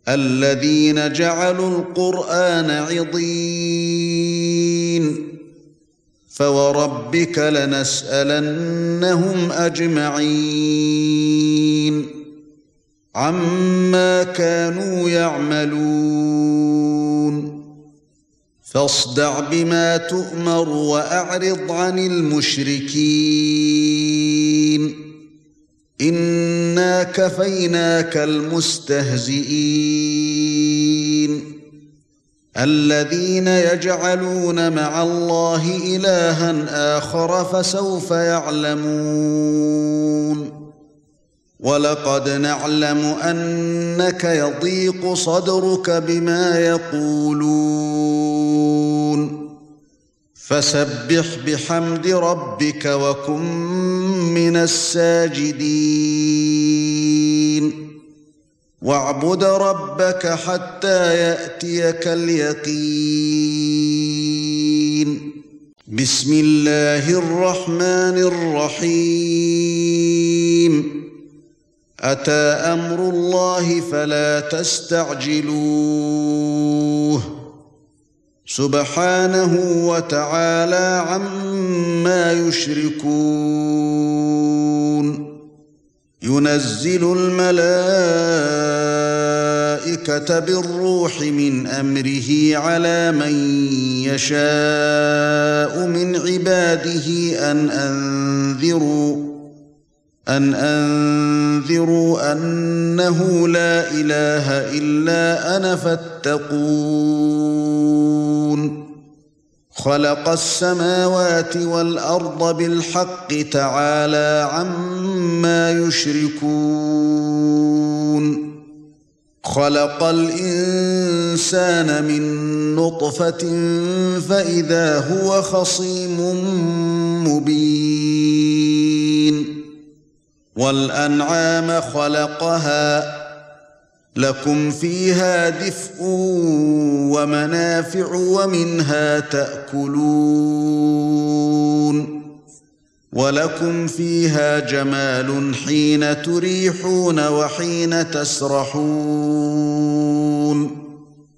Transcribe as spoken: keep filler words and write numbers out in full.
الذين جعلوا القرآن عضين فوربك لنسألنهم أجمعين عما كانوا يعملون فاصدع بما تؤمر وأعرض عن المشركين إنا كفيناك المستهزئين الذين يجعلون مع الله إلها آخر فسوف يعلمون ولقد نعلم أنك يضيق صدرك بما يقولون فسبح بحمد ربك وكن من الساجدين واعبد ربك حتى يأتيك اليقين بسم الله الرحمن الرحيم أتى أمر الله فلا تستعجلوه سبحانه وتعالى عما يشركون ينزل الملائكة بالروح من أمره على من يشاء من عباده أن أنذروا أن أنذروا أنه لا إله إلا أنا فاتقون خلق السماوات والأرض بالحق تعالى عما يشركون خلق الإنسان من نطفة فإذا هو خصيم مبين والأنعام خلقها لكم فيها دفء ومنافع ومنها تأكلون ولكم فيها جمال حين تريحون وحين تسرحون